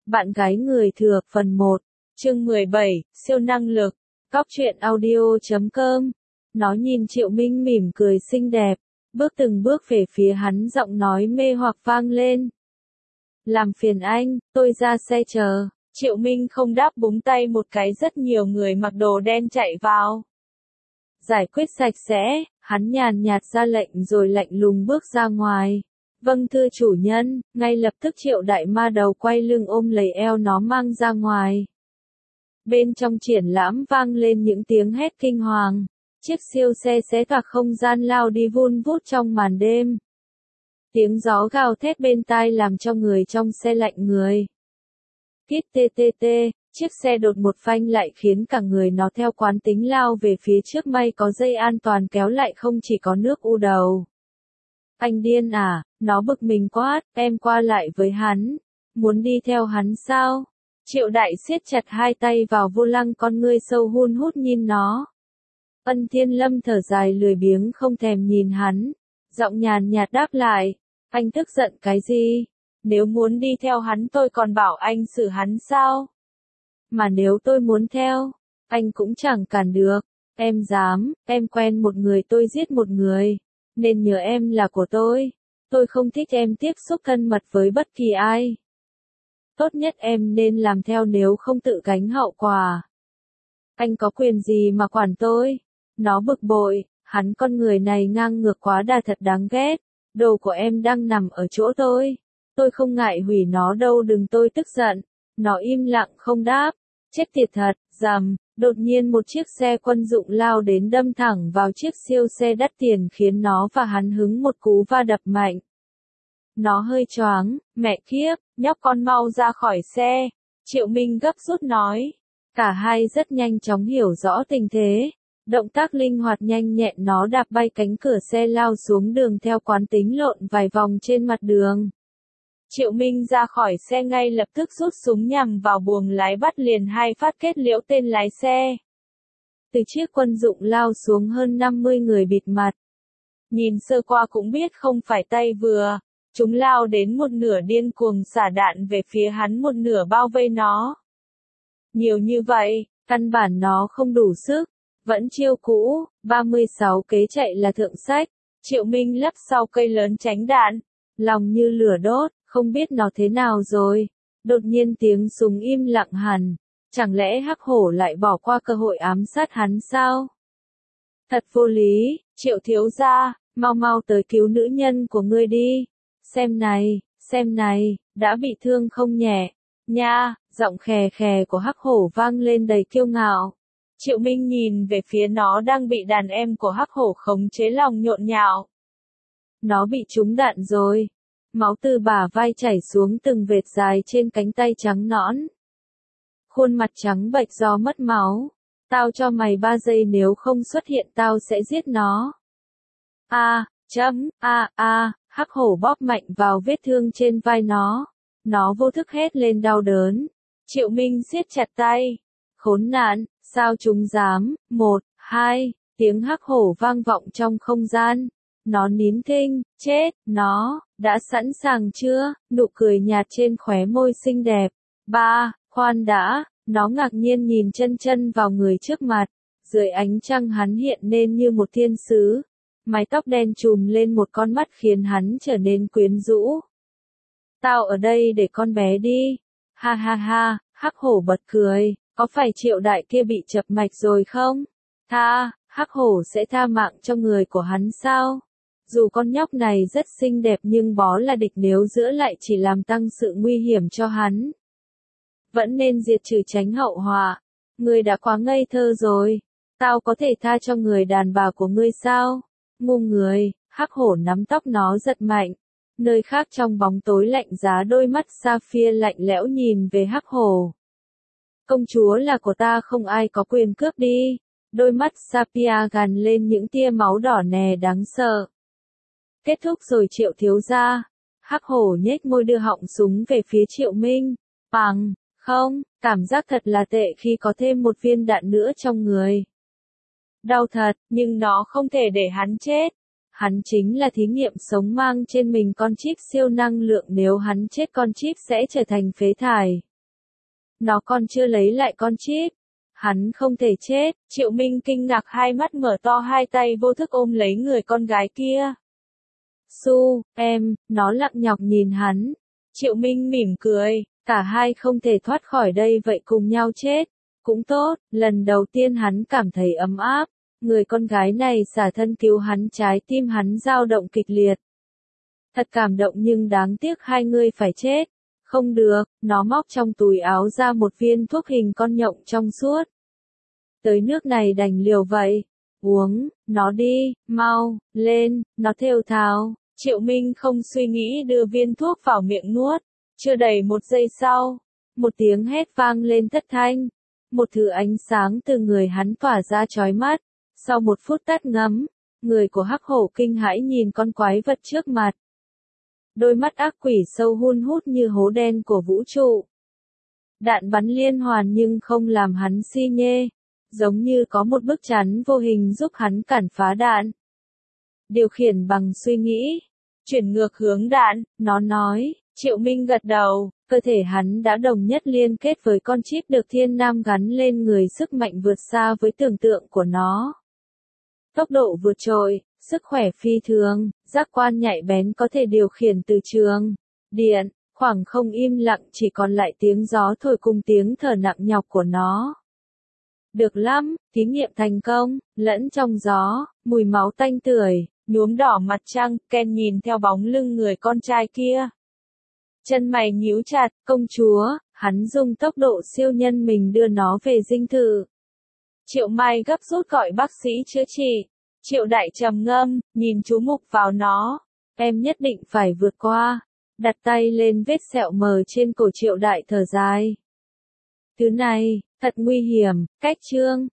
Bạn gái người thừa phần 1, chương 17, siêu năng lực, Cóc truyện audio.com. Nó nhìn Triệu Minh mỉm cười xinh đẹp, bước từng bước về phía hắn, giọng nói mê hoặc vang lên. Làm phiền anh, tôi ra xe chờ. Triệu Minh không đáp, búng tay một cái, rất nhiều người mặc đồ đen chạy vào. Giải quyết sạch sẽ, hắn nhàn nhạt ra lệnh rồi lạnh lùng bước ra ngoài. Vâng thưa chủ nhân, ngay lập tức Triệu Đại Ma Đầu quay lưng ôm lấy eo nó mang ra ngoài. Bên trong triển lãm vang lên những tiếng hét kinh hoàng. Chiếc siêu xe xé toạc không gian lao đi vun vút trong màn đêm. Tiếng gió gào thét bên tai làm cho người trong xe lạnh người. Tít tê tê tê, chiếc xe đột một phanh lại khiến cả người nó theo quán tính lao về phía trước, may có dây an toàn kéo lại, không chỉ có nước u đầu. Anh điên à, nó bực mình quát, em qua lại với hắn. Muốn đi theo hắn sao? Triệu Đại siết chặt hai tay vào vô lăng, con ngươi sâu hun hút nhìn nó. Ân Thiên Lâm thở dài lười biếng không thèm nhìn hắn. Giọng nhàn nhạt đáp lại, anh tức giận cái gì? Nếu muốn đi theo hắn tôi còn bảo anh xử hắn sao? Mà nếu tôi muốn theo, anh cũng chẳng cản được. Em dám, em quen một người tôi giết một người. Nên nhờ em là của tôi. Tôi không thích em tiếp xúc thân mật với bất kỳ ai. Tốt nhất em nên làm theo, nếu không tự gánh hậu quả. Anh có quyền gì mà quản tôi? Nó bực bội, hắn con người này ngang ngược quá đà, thật đáng ghét. Đồ của em đang nằm ở chỗ tôi. Tôi không ngại hủy nó đâu, đừng tôi tức giận. Nó im lặng không đáp. Chết tiệt thật, rầm, đột nhiên một chiếc xe quân dụng lao đến đâm thẳng vào chiếc siêu xe đắt tiền, khiến nó và hắn hứng một cú va đập mạnh. Nó hơi choáng, mẹ kiếp, nhóc con mau ra khỏi xe. Triệu Minh gấp rút nói. Cả hai rất nhanh chóng hiểu rõ tình thế. Động tác linh hoạt nhanh nhẹn, nó đạp bay cánh cửa xe lao xuống đường, theo quán tính lộn vài vòng trên mặt đường. Triệu Minh ra khỏi xe ngay lập tức rút súng nhằm vào buồng lái, bắt liền hai phát kết liễu tên lái xe. Từ chiếc quân dụng lao xuống hơn 50 người bịt mặt. Nhìn sơ qua cũng biết không phải tay vừa. Chúng lao đến một nửa điên cuồng xả đạn về phía hắn, một nửa bao vây nó. Nhiều như vậy, căn bản nó không đủ sức. Vẫn chiêu cũ, 36 kế chạy là thượng sách. Triệu Minh lấp sau cây lớn tránh đạn. Lòng như lửa đốt, không biết nó thế nào rồi. Đột nhiên tiếng súng im lặng hẳn. Chẳng lẽ Hắc Hổ lại bỏ qua cơ hội ám sát hắn sao? Thật vô lý, Triệu thiếu gia, mau mau tới cứu nữ nhân của ngươi đi. Xem này, đã bị thương không nhẹ. Nha, giọng khè khè của Hắc Hổ vang lên đầy kiêu ngạo. Triệu Minh nhìn về phía nó đang bị đàn em của Hắc Hổ khống chế, lòng nhộn nhạo. Nó bị trúng đạn rồi. Máu từ bả vai chảy xuống từng vệt dài trên cánh tay trắng nõn. Khuôn mặt trắng bệch do mất máu. Tao cho mày 3 giây, nếu không xuất hiện tao sẽ giết nó. Hắc Hổ bóp mạnh vào vết thương trên vai nó. Nó vô thức hét lên đau đớn. Triệu Minh siết chặt tay. Khốn nạn, sao chúng dám? 1, 2, tiếng Hắc Hổ vang vọng trong không gian. Nó nín thinh, chết, nó, đã sẵn sàng chưa? Nụ cười nhạt trên khóe môi xinh đẹp. 3, khoan đã, nó ngạc nhiên nhìn chân vào người trước mặt. Dưới ánh trăng hắn hiện nên như một thiên sứ. Mái tóc đen trùm lên một con mắt khiến hắn trở nên quyến rũ. Tao ở đây để con bé đi. Ha ha ha, Hắc Hổ bật cười. Có phải Triệu Đại kia bị chập mạch rồi không? Hắc Hổ sẽ tha mạng cho người của hắn sao? Dù con nhóc này rất xinh đẹp nhưng bó là địch, nếu giữa lại chỉ làm tăng sự nguy hiểm cho hắn. Vẫn nên diệt trừ tránh hậu họa. Ngươi đã quá ngây thơ rồi. Tao có thể tha cho người đàn bà của ngươi sao? Ngu người, Hắc Hổ nắm tóc nó giật mạnh. Nơi khác trong bóng tối lạnh giá, đôi mắt sapphire lạnh lẽo nhìn về Hắc Hổ. Công chúa là của ta, không ai có quyền cướp đi. Đôi mắt sapphire gằn lên những tia máu đỏ nè đáng sợ. Kết thúc rồi Triệu thiếu gia. Hắc Hổ nhếch môi đưa họng súng về phía Triệu Minh. Bằng, không, cảm giác thật là tệ khi có thêm một viên đạn nữa trong người. Đau thật, nhưng nó không thể để hắn chết. Hắn chính là thí nghiệm sống mang trên mình con chip siêu năng lượng, nếu hắn chết con chip sẽ trở thành phế thải. nó còn chưa lấy lại con chip. Hắn không thể chết, Triệu Minh kinh ngạc hai mắt mở to, hai tay vô thức ôm lấy người con gái kia. Su, em, nó lặng nhọc nhìn hắn. Triệu Minh mỉm cười, cả hai không thể thoát khỏi đây vậy cùng nhau chết. Cũng tốt, lần đầu tiên hắn cảm thấy ấm áp. Người con gái này xả thân cứu hắn, trái tim hắn dao động kịch liệt. Thật cảm động nhưng đáng tiếc hai người phải chết. Không được, nó móc trong túi áo ra một viên thuốc hình con nhộng trong suốt. Tới nước này đành liều vậy. Uống, nó đi, mau, lên, nó thều thào. Triệu Minh không suy nghĩ đưa viên thuốc vào miệng nuốt. Chưa đầy một giây sau, một tiếng hét vang lên thất thanh. Một thứ ánh sáng từ người hắn tỏa ra chói mắt. Sau một phút tắt ngấm, người của Hắc Hổ kinh hãi nhìn con quái vật trước mặt. Đôi mắt ác quỷ sâu hun hút như hố đen của vũ trụ. Đạn bắn liên hoàn nhưng không làm hắn si nhê. Giống như có một bức chắn vô hình giúp hắn cản phá đạn. Điều khiển bằng suy nghĩ. Chuyển ngược hướng đạn, nó nói. Triệu Minh gật đầu, cơ thể hắn đã đồng nhất liên kết với con chip được Thiên Nam gắn lên người, sức mạnh vượt xa với tưởng tượng của nó. Tốc độ vượt trội, sức khỏe phi thường, giác quan nhạy bén có thể điều khiển từ trường, điện, khoảng không im lặng chỉ còn lại tiếng gió thổi cùng tiếng thở nặng nhọc của nó. Được lắm, thí nghiệm thành công, lẫn trong gió, mùi máu tanh tưởi, nhuốm đỏ mặt trăng, Ken nhìn theo bóng lưng người con trai kia. Chân mày nhíu chặt, công chúa, hắn dùng tốc độ siêu nhân mình đưa nó về dinh thự. Triệu Mai gấp rút gọi bác sĩ chữa trị. Triệu Đại trầm ngâm, nhìn chú mục vào nó. Em nhất định phải vượt qua. Đặt tay lên vết sẹo mờ trên cổ Triệu Đại thở dài. Thứ này, thật nguy hiểm, cách chương.